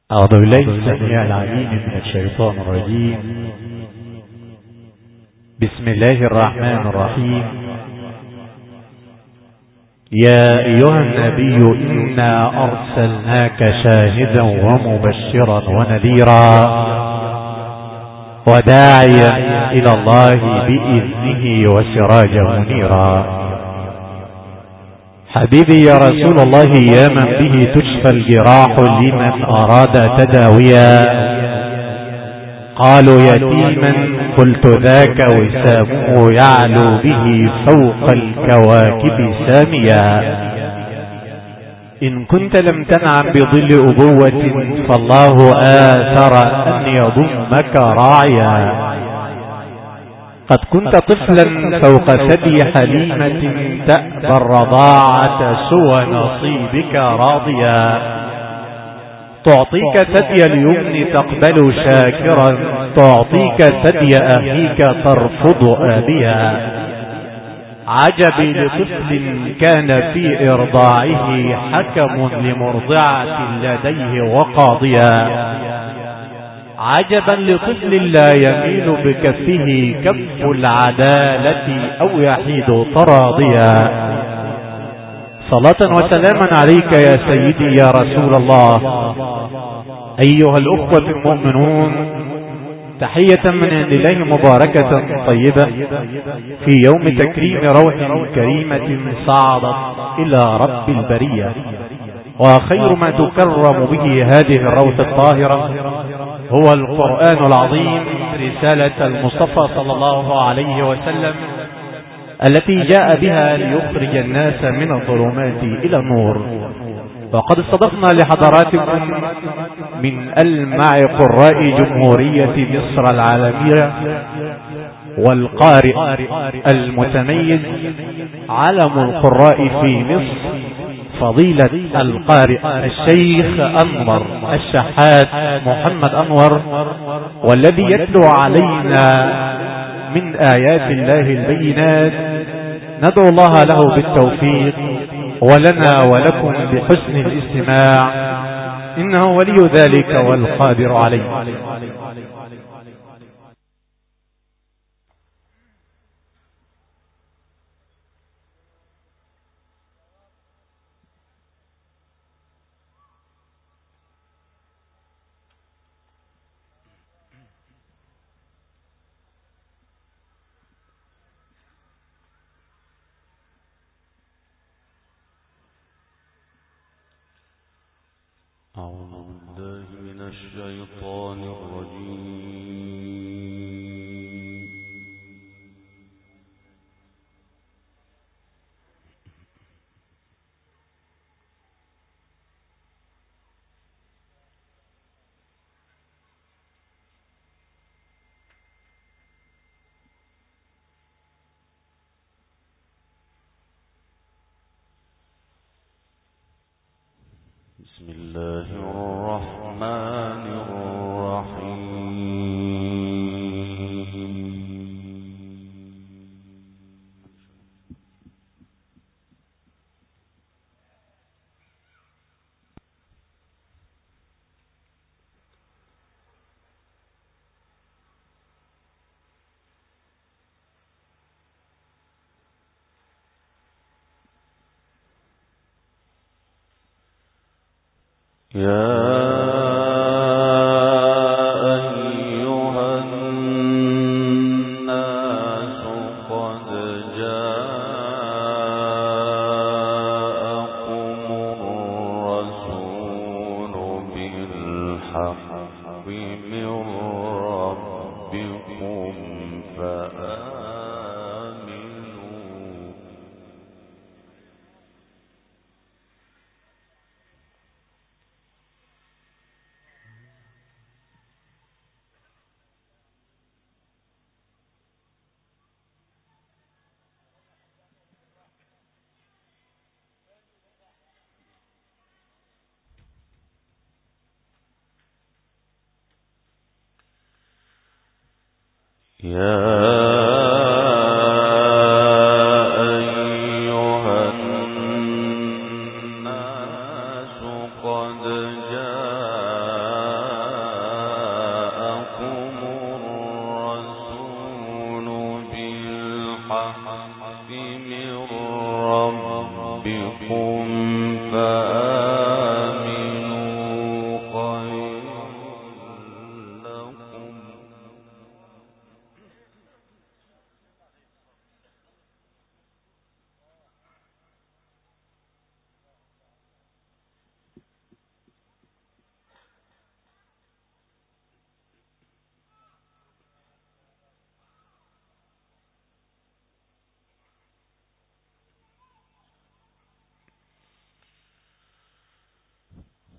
أعوذ بالله السميع العليم من الشيطان الرجيم. بسم الله الرحمن الرحيم. يا أيها النبي إنا أرسلناك شاهدا ومبشرا ونذيرا وداعيا إلى الله بإذنه وسراجا منيرا. حبيبي يا رسول الله، يا من به تشفى الجراح لمن أراد تداويا. قالوا يتيما قلت ذاك وسامه يعلو به فوق الكواكب ساميا. إن كنت لم تنعم بظل أبوة فالله آثر أن يضمك راعيا. قد كنت طفلا فوق ثدي حليمة تأبى الرضاعة سوى نصيبك راضيا. تعطيك ثدي اليمن تقبل شاكرا، تعطيك ثدي أخيك ترفض آبيا. عجبي لطفل كان في إرضاعه حكم لمرضعة لديه وقاضيا. عجبا لطفل لا يميل بكفه كف العدالة أو يحيد تراضيا. صلاة وسلاما عليك يا سيدي يا رسول الله. أيها الأخوة المؤمنون، تحية من عند الله مباركة طيبة في يوم تكريم روح كريمة صعدت إلى رب البرية. وخير ما تكرم به هذه الروح الطاهرة هو القرآن العظيم، رسالة المصطفى صلى الله عليه وسلم التي جاء بها ليخرج الناس من الظلمات إلى النور. وقد استضفنا لحضراتكم من ألمع قراء جمهورية مصر العالمية والقارئ المتميز علم القراء في مصر فضيلة القارئ الشيخ أنور الشحات محمد أنور، والذي يتلو علينا من آيات الله البينات. ندعو الله له بالتوفيق ولنا ولكم بحسن الاستماع، إنه ولي ذلك والقادر عليه. أعوذ بالله من الشيطان الرجيم. بسم الله الرحمن الرحيم.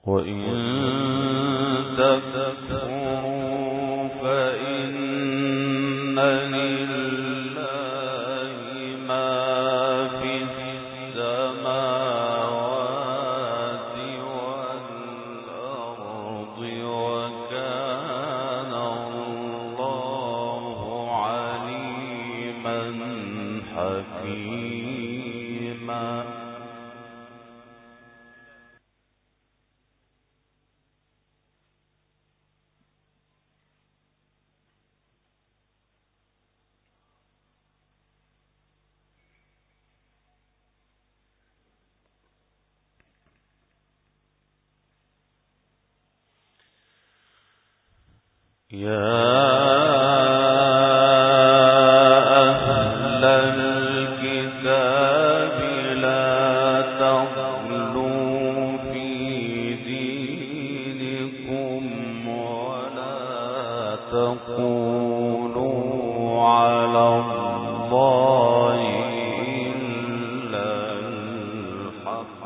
وإن تكفروا فإن لله ما في السماوات والأرض وكان الله عليما حكيما. يا أهل الكتاب لا تغلوا في دينكم ولا تقولوا على الله إلا الحق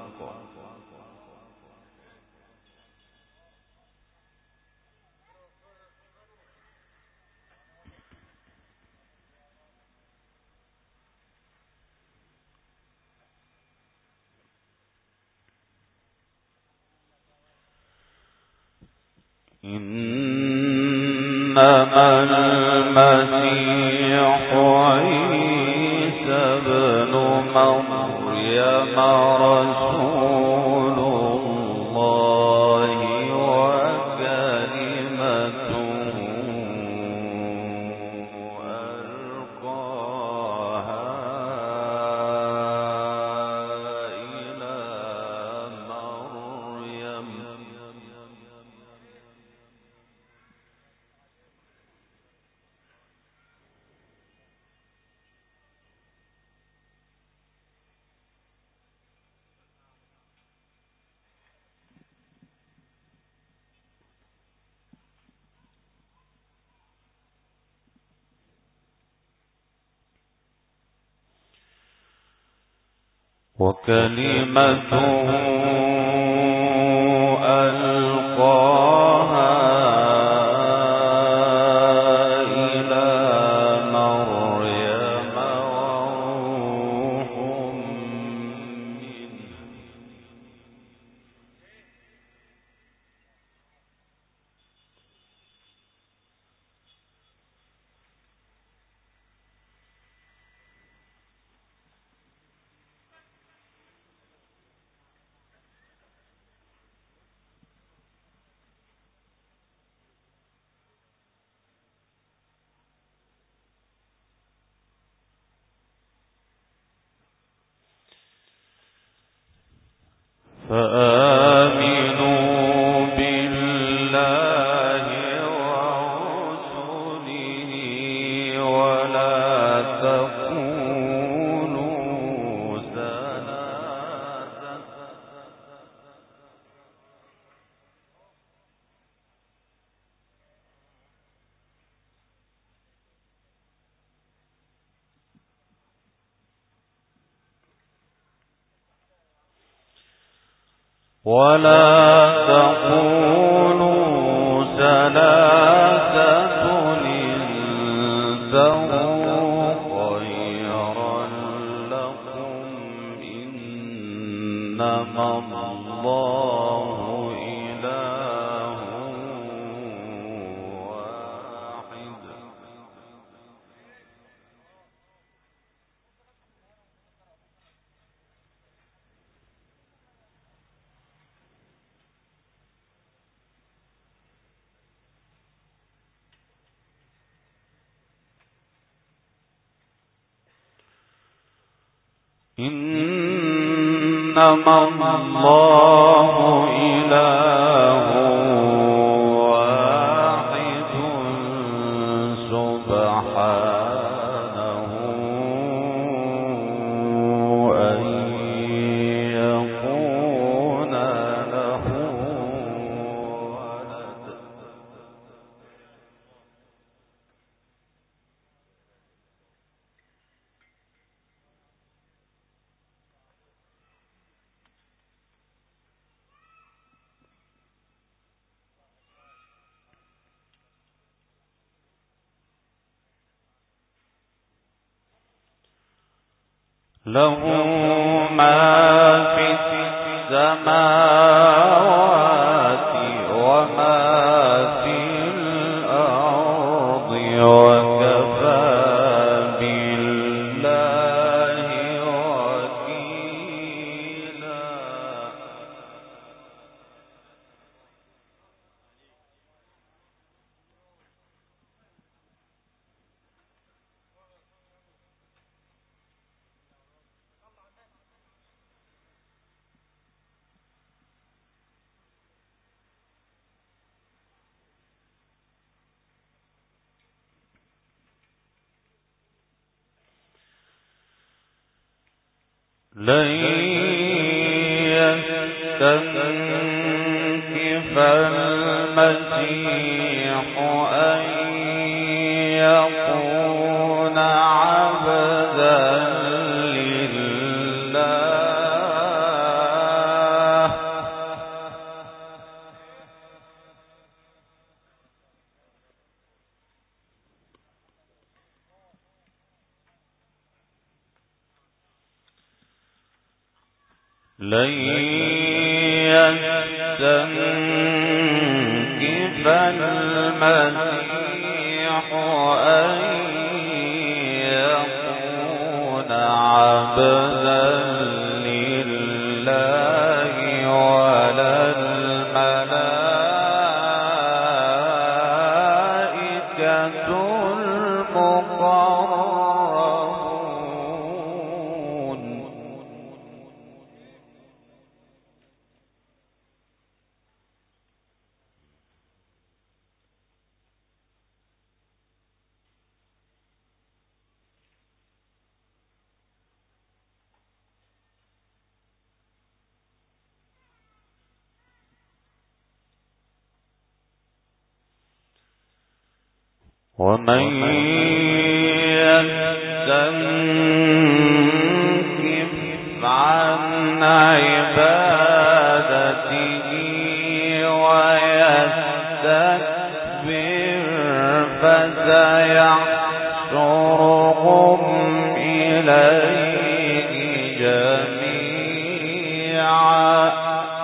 إنما المسيح عيسى ابن مريم رسول الله وكلمته ألقاها إلى مريم وكلمته ألقاها إلى مريم وروح منه فآمنوا بالله ورسله ولا تقولوا ثلاثة انتهوا خيرا لكم إنما الله إله واحد إنما الله إله واحد سبحانه أن يكون له ولد له ما في السماوات وما في الأرض وكفى بالله وكيلا. لن يستنكف المسيح أن يكون عبدا لله، لن يستنكف المسيح أن يكون عبدا لله ولا الملائكة المقربون. ومن يستنكف عن عبادته ويستكبر فسيحشرهم إليه جميعا.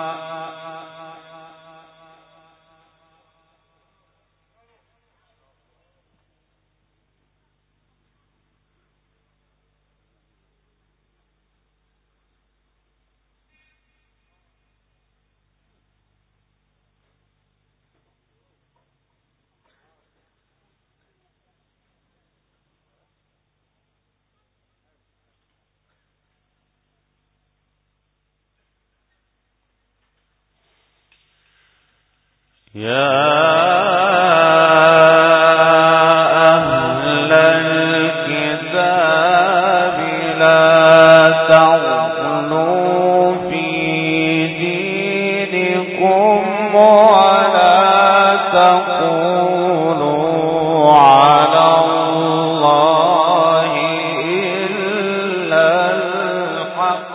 يا أهل الكتاب لا تغلوا في دينكم ولا تقولوا على الله إلا الحق.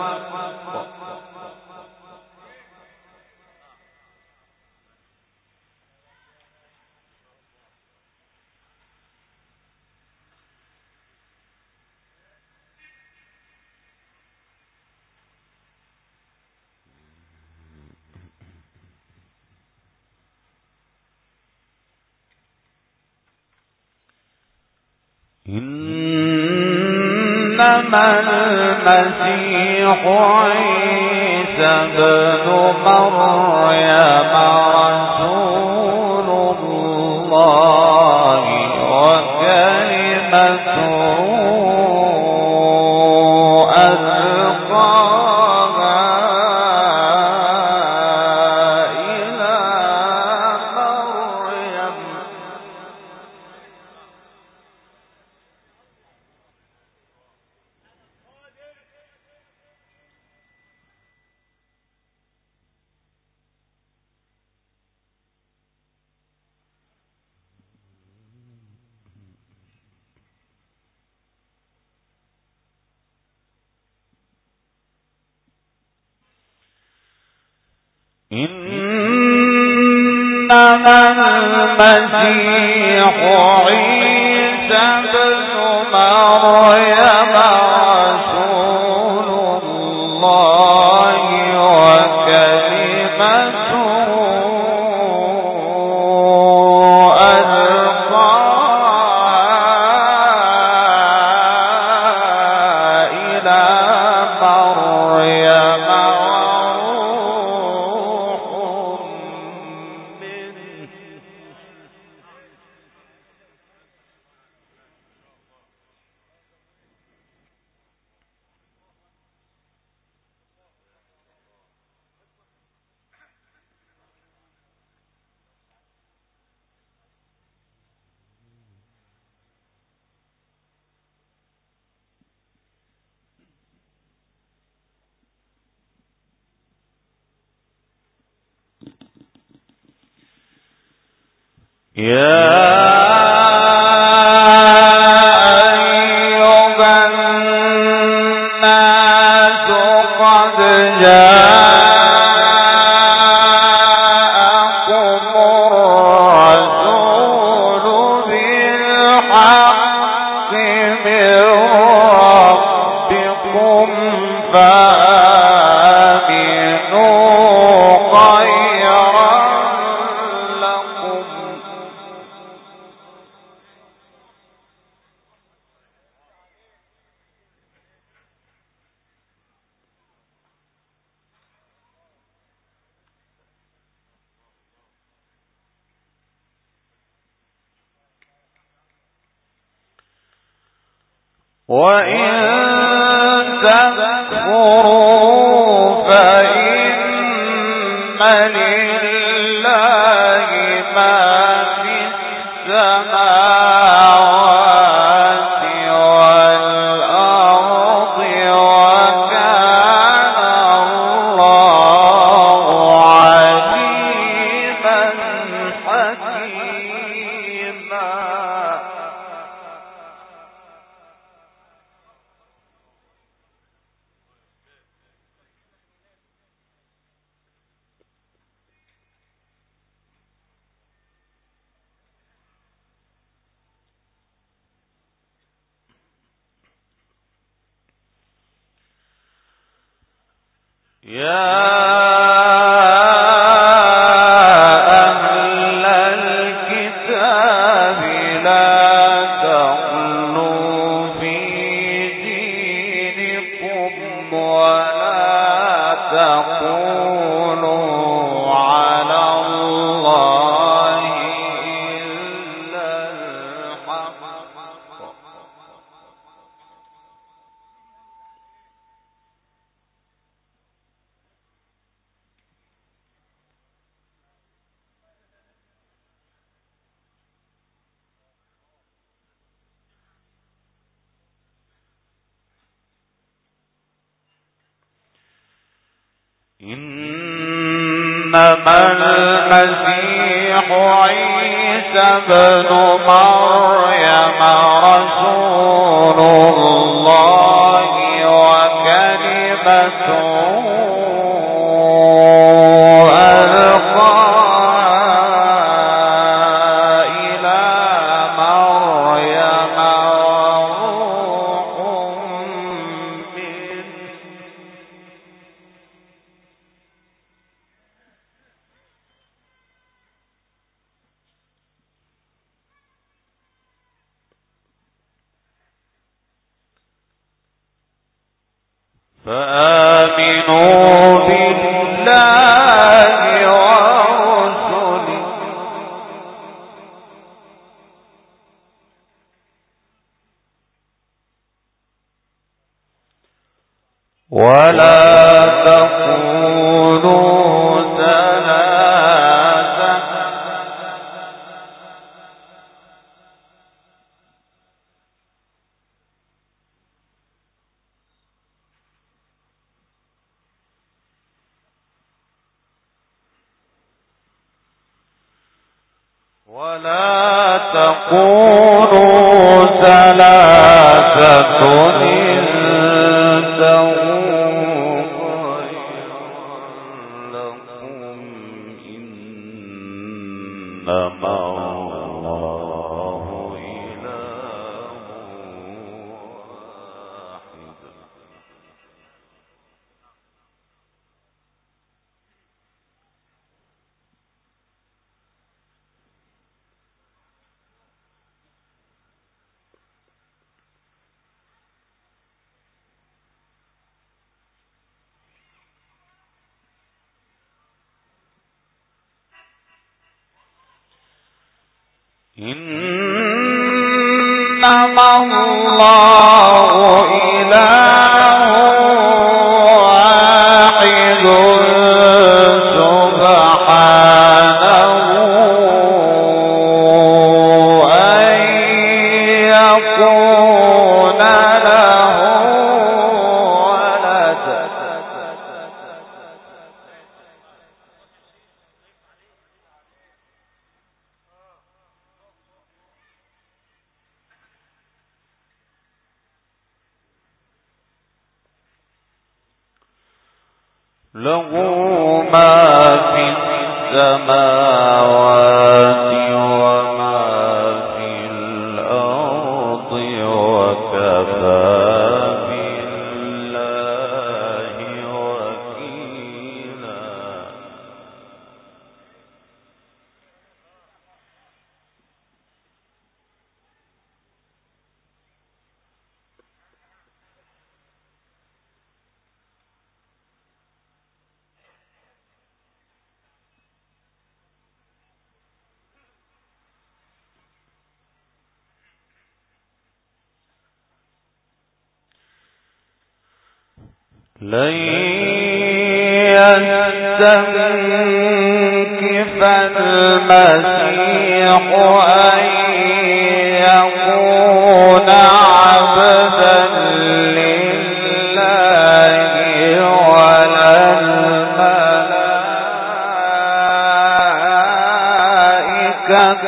إنما المسيح عيسى ابن مريم رسول الله وكلمته ألقاها إلى مريم. إنما المسيح عيسى ابن مريم رسول وإن تكفروا فإن لله ما في السماوات والأرض وكان الله عليما حكيما. يا أهل الكتاب لا تغلوا في دينكم ولا تقولوا على الله إلا الحق إنما المسيح عيسى ابن مريم رسول الله وكلمته ألقاها إلى مريم وروح منه فآمنوا بالله ورسله ولا تقولوا ثلاثة انتهوا خيرا لكم إنما الله إله واحد إنما الله إله واحد سبحانه أن يكون له ولد له ما في السماوات وما في الأرض وكفى بالله وكيلا. لن يستنكف المسيح أن يكون عبدا لله ولا الملائكة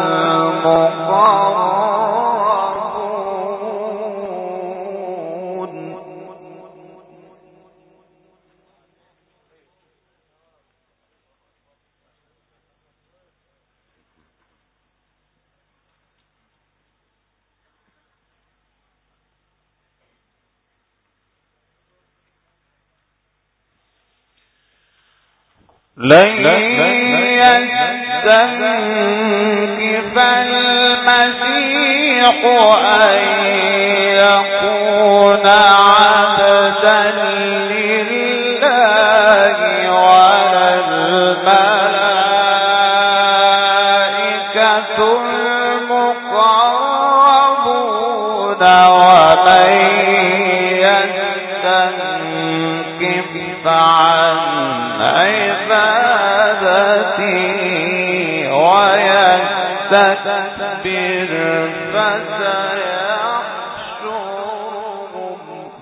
لن يستنكف المسيح أن يكون عبدا لله ولا الملائكة المقربون ومن يستنكف عن عبادتي ويستكبر فسيحشرهم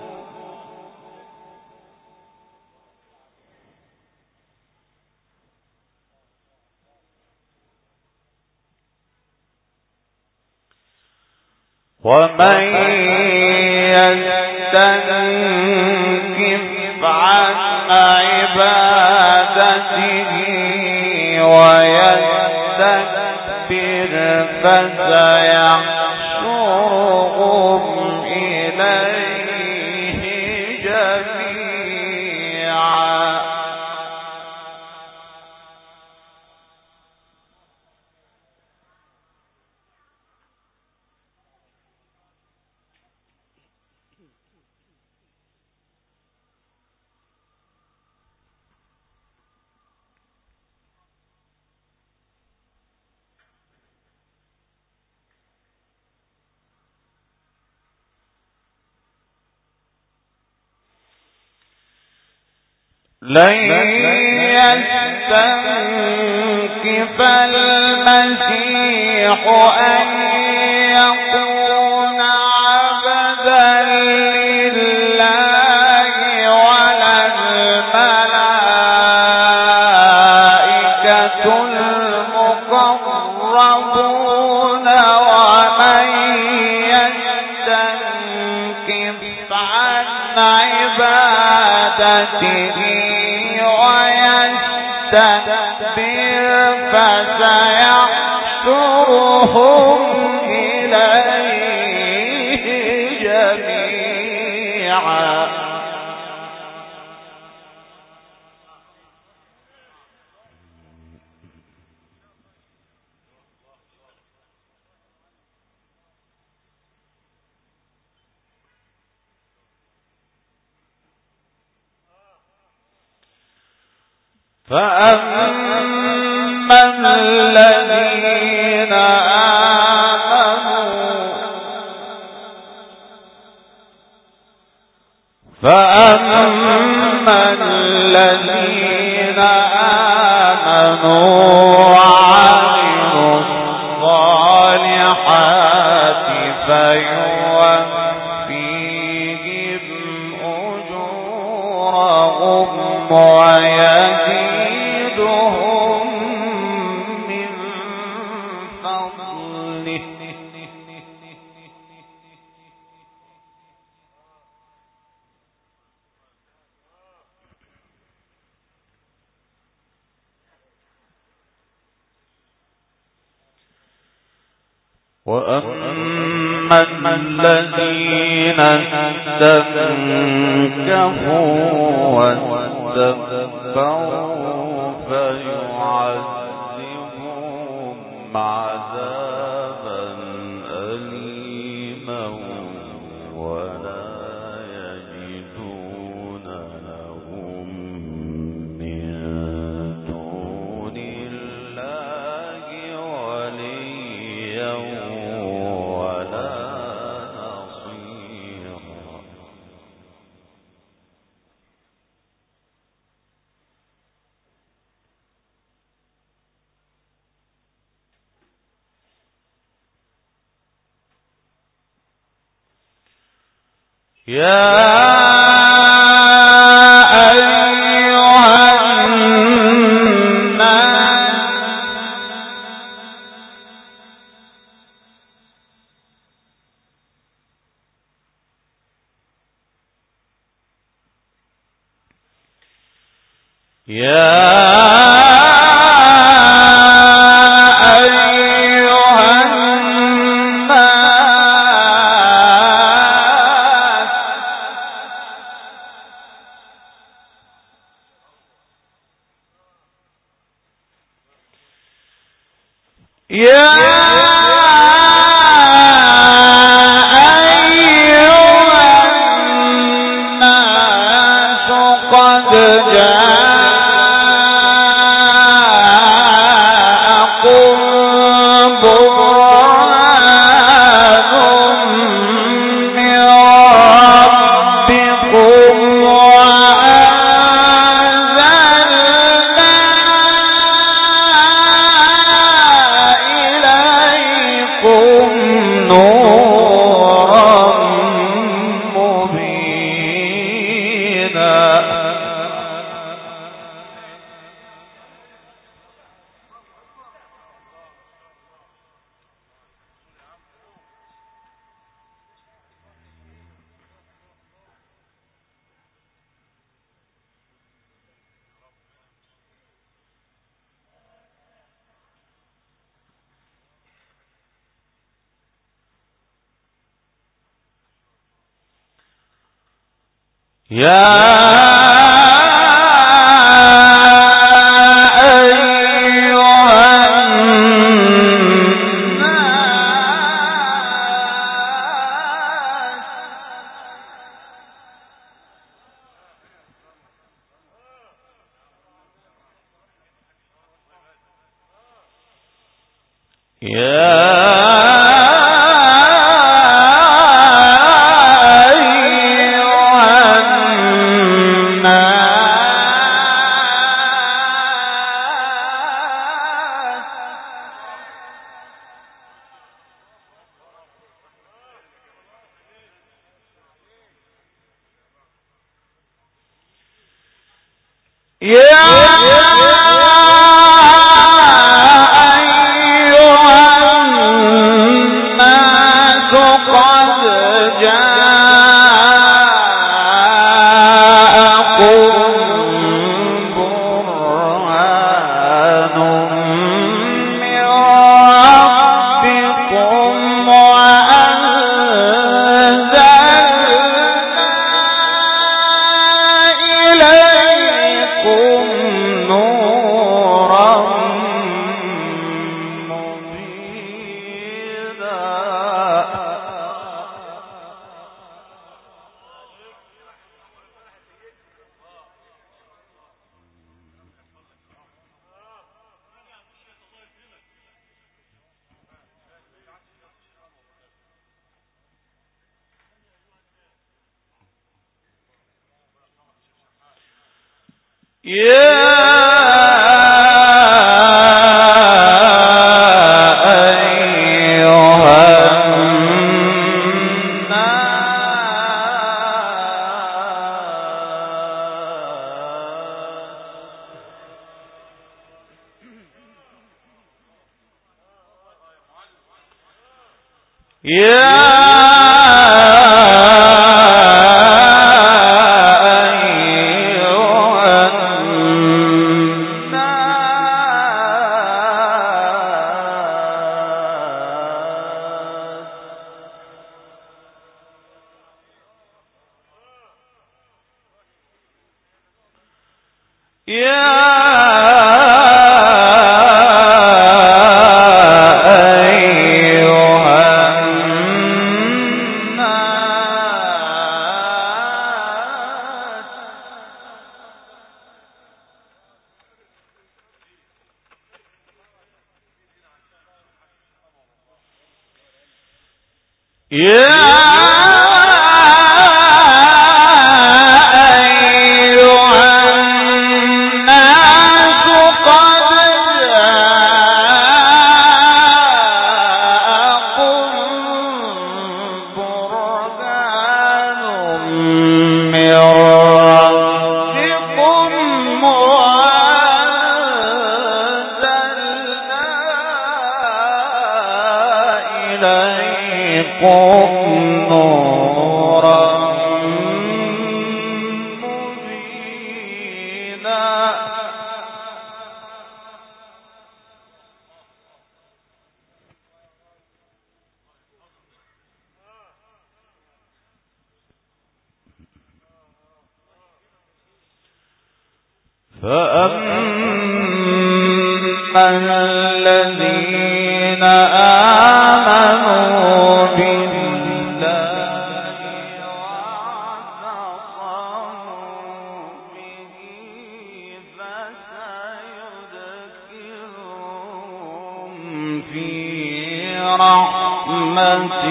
ومن يستنكف عن عبادته ويستكبر فسيحشرهم إليه جميعا. لن يستنكف المسيح أن يكون عبدا لله ولا الملائكة المقربون ومن يستنكف عن عبادته ويستكبر فسيحشرهم إليه جميعا. فأما الذين آمنوا وعملوا الصالحات فيوفيهم أجورهم ويزيدهم من فضله وأما الذين استنكفوا واستكبروا فيعذبهم عذابا أليما ولا يجدون لهم من دون الله وليا ولا نصيرا. يا أيها فأما الذين آمنوا بالله واعتصموا به فسيدخلهم في رحمة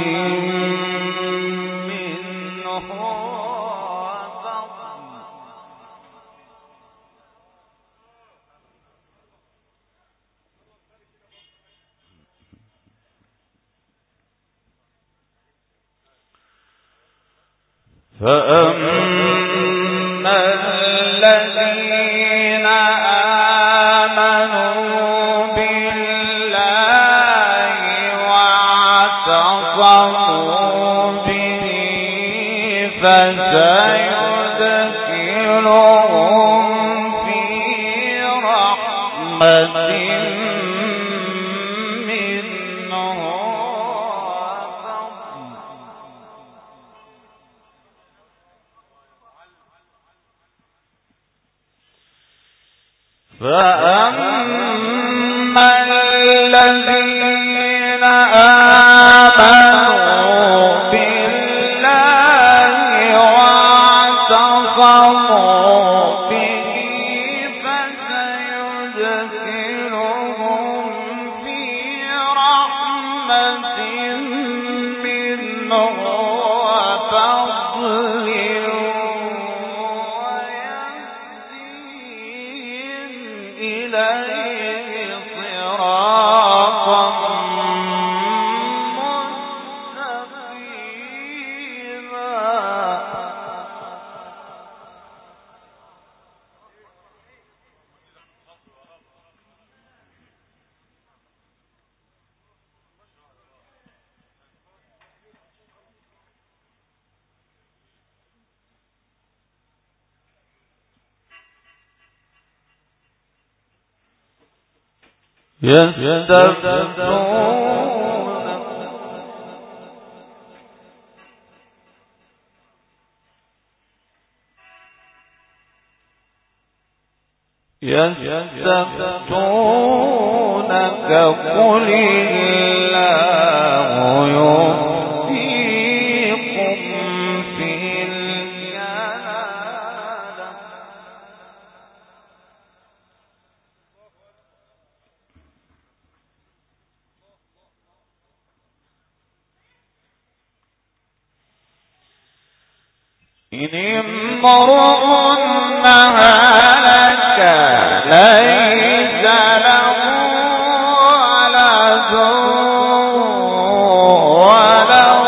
فأما الذين آمنوا بالله واعتصموا به فسيدخلهم في رحمة فأما الذين آمنوا بالله واعتصموا به فسيدخلهم في رحمة منه وفضل إليه صراطا مستقيما. يستفتونك قل الله يفتيكم في الكلالة إن امرؤ هلك ليس له ولد وله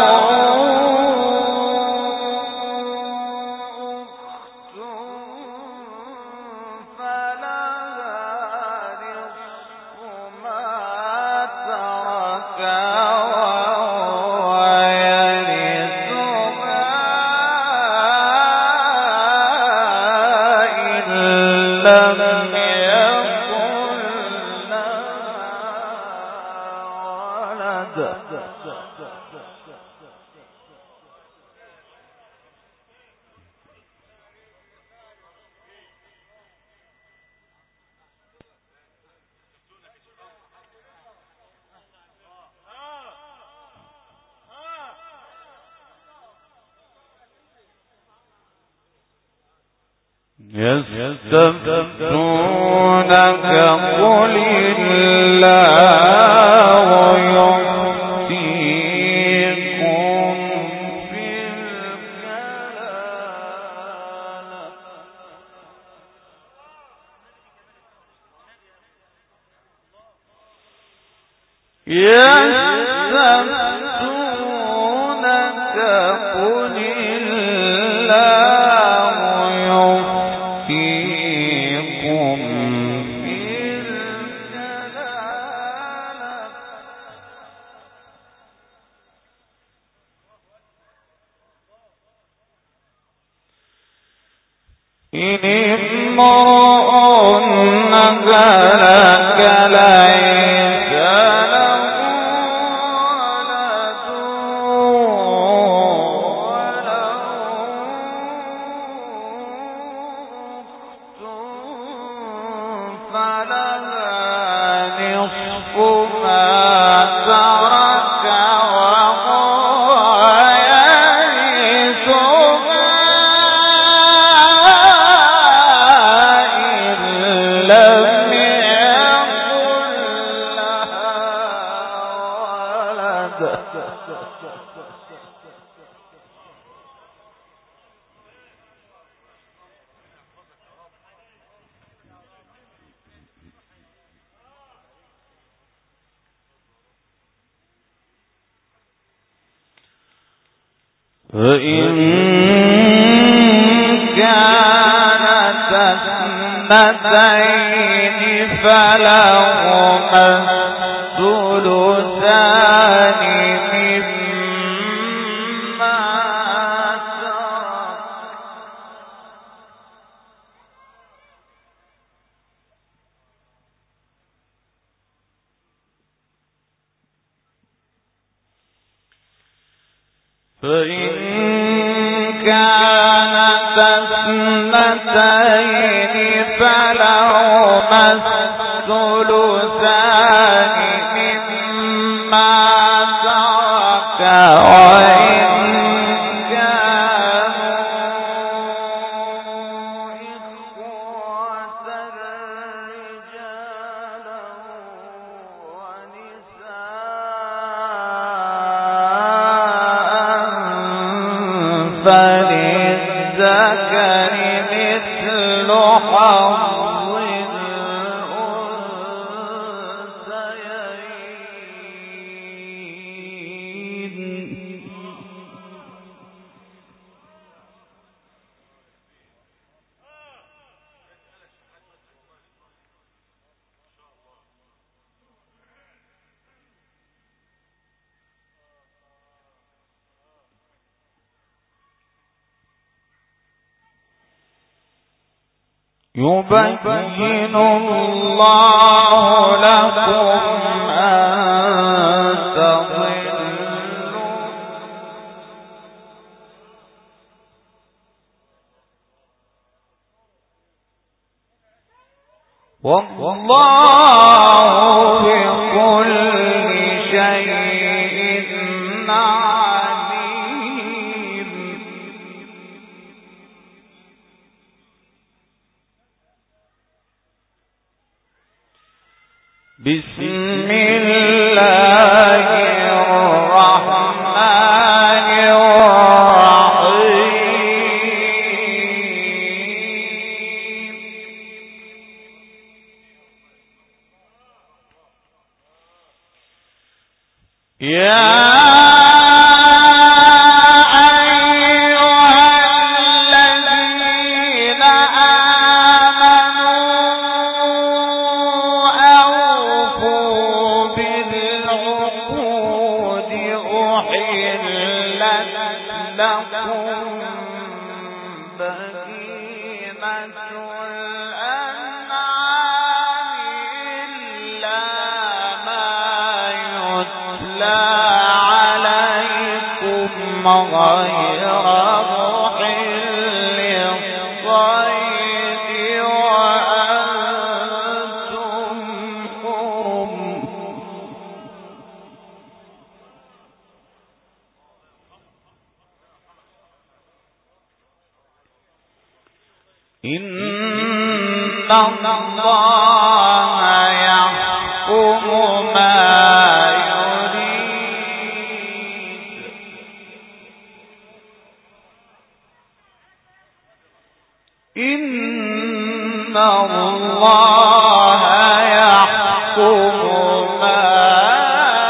أخت فلها نصف ما ترك يستفتونك قل الله يفتيكم يستفتونك قل الله يفتيكم في الكلالة إن امرؤ هلك ليس له ولد وله أخت فلها نصف ما ترك وهو يرثها إن لم يكن لها ولد فإن كانت اثنتين فلهما الثلثان مما ترك فإن كانت اثنتين فلهما الثلثان مما ترك وإن كانوا إخوة رجالا ونساء فللذكر مثل حظ الأنثيين يبين الله لكم أن تضلوا والله بكل شيء عليم بسم الله الرحمن الرحيم يا غير محل الصيد وأنتم حرم إن الله يحكم ما إن الله يحكم ما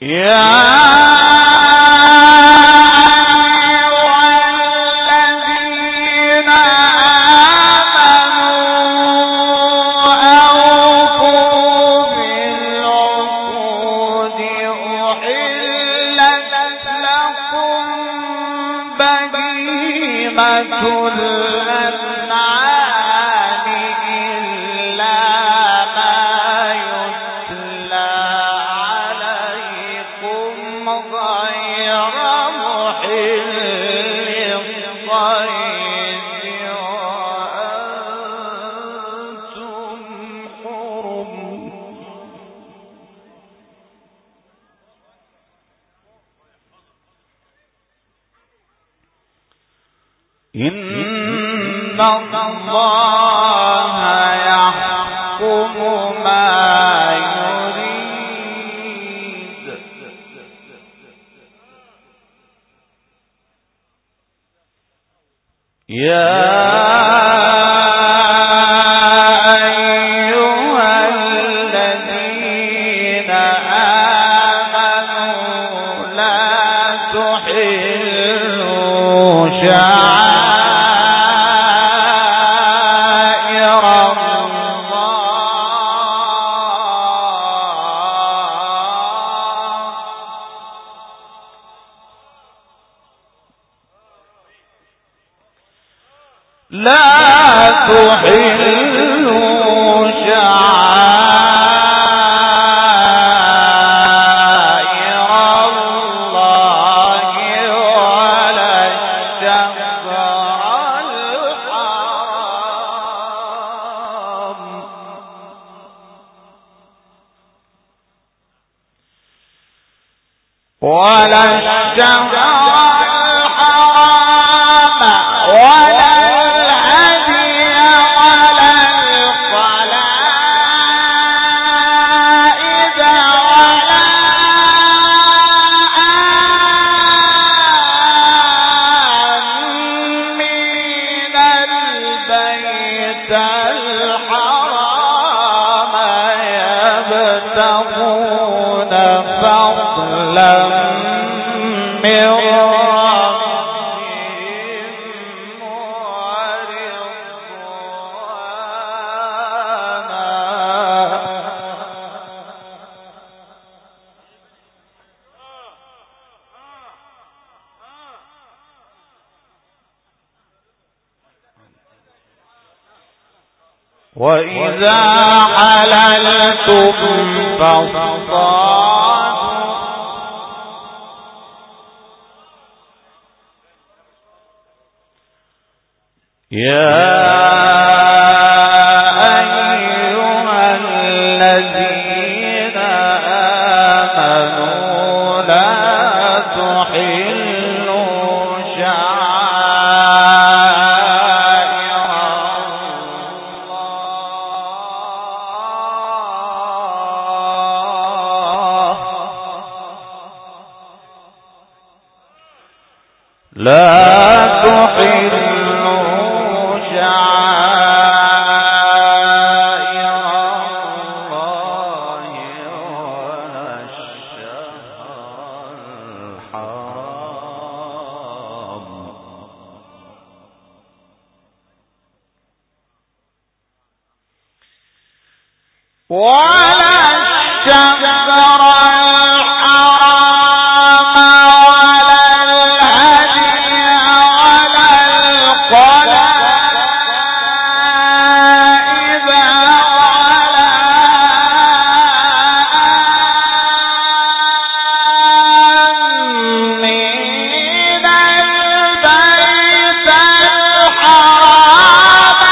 إن الله يحكم ما يريد يا ولا الشهر الحرام ولا الهدي ولا القلائد ولا آمين البيت الحرام يبتغون فضلا من ربهم ورضوانا وإذا حللتم فاصطادوا يا أيها الذين آمنوا لا تحلوا شعائر الله لا تحلوا ولا الشهر الحرام ولا الهدي ولا القلائد ولا آمين البيت الحرام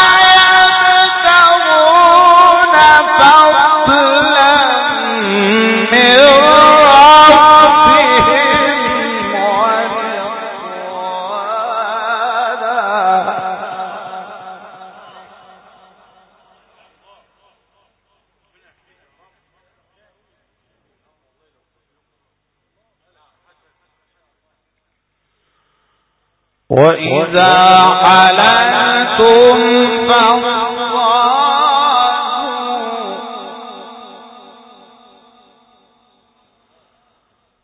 يبتغون فضلا من ربهم وإذا حللتم فاصطادوا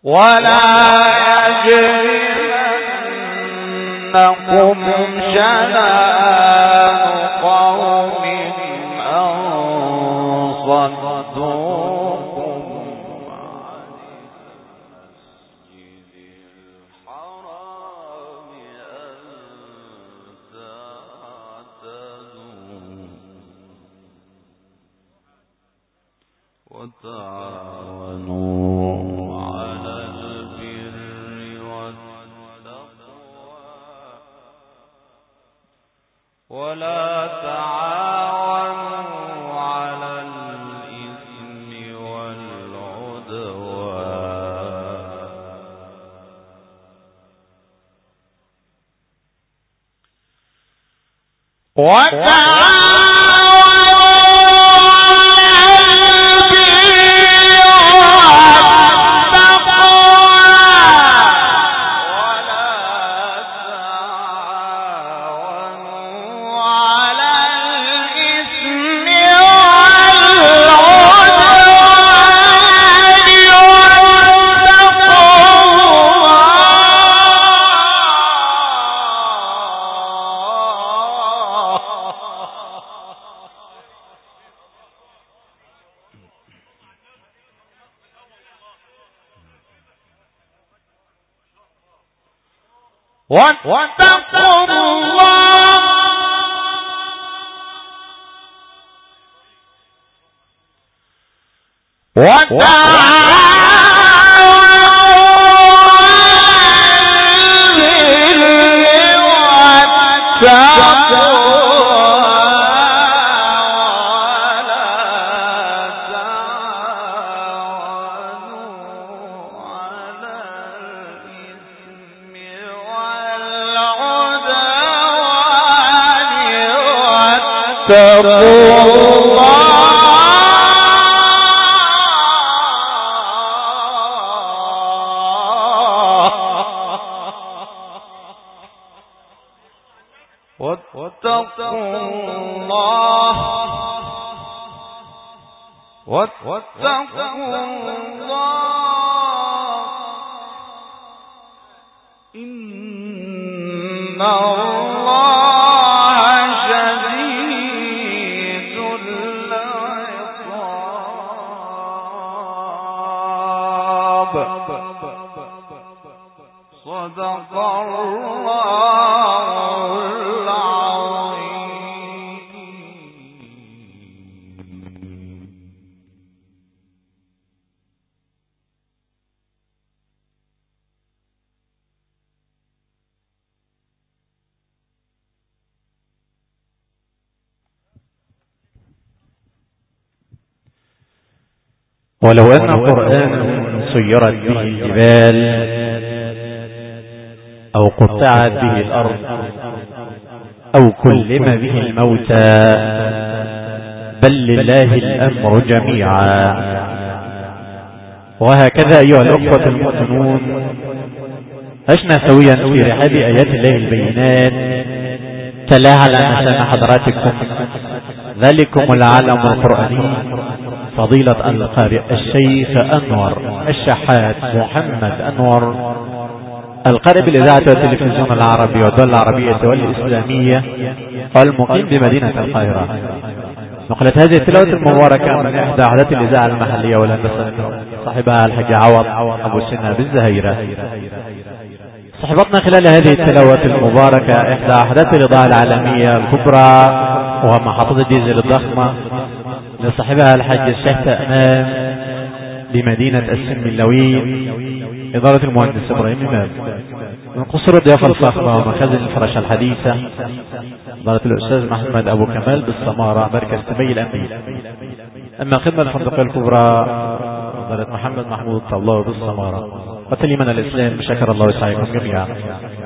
شنآن قوم أن صدوكم عن المسجد الحرام أن تعتدوا وتعاونوا على البر والتقوى ولا تعاونوا على الإثم والعدوان واتقوا الله إن الله شديد العقاب صدق الله العظيم. ولو أن القرآن سيرت به الجبال أو قطعت به الأرض أو كلم به الموتى بل لله الأمر جميعا. وهكذا أيها الأخوة المؤمنون عشنا سويا في رحاب آيات الله البينات تلاها لنا سنة حضراتكم ذلكم العالم القرآني فضيلة القارئ الشيخ أنور الشحات محمد أنور القارئ بالإذاعة والتلفزيون العربي والدول العربية والإسلامية والمقيم بمدينة القاهرة. نقلت هذه التلاوة المباركة من إحدى وحدات الإذاعة المحلية والهندسة صاحبها الحاج عوض أبو سنة بالزهيرة. صحبتنا خلال هذه التلاوة المباركة إحدى وحدات الإضاءة العالمية الكبرى ومحطة الديزل الضخمة لصاحبها الحاج الشيخ تأمام بمدينة السنملاوي إدارة المهندس إبراهيم إمام. من قصر الضيافة الفخمة ومخازن الفراشة الحديثة إدارة الأستاذ محمد أبو كمال بالسمارة مركز تبي الأمين. أما خدمة الفندقية الكبرى إدارة محمد محمود الطبلاوي بالسمارة. قتل من الإسلام شكر الله وسعيكم جميعا.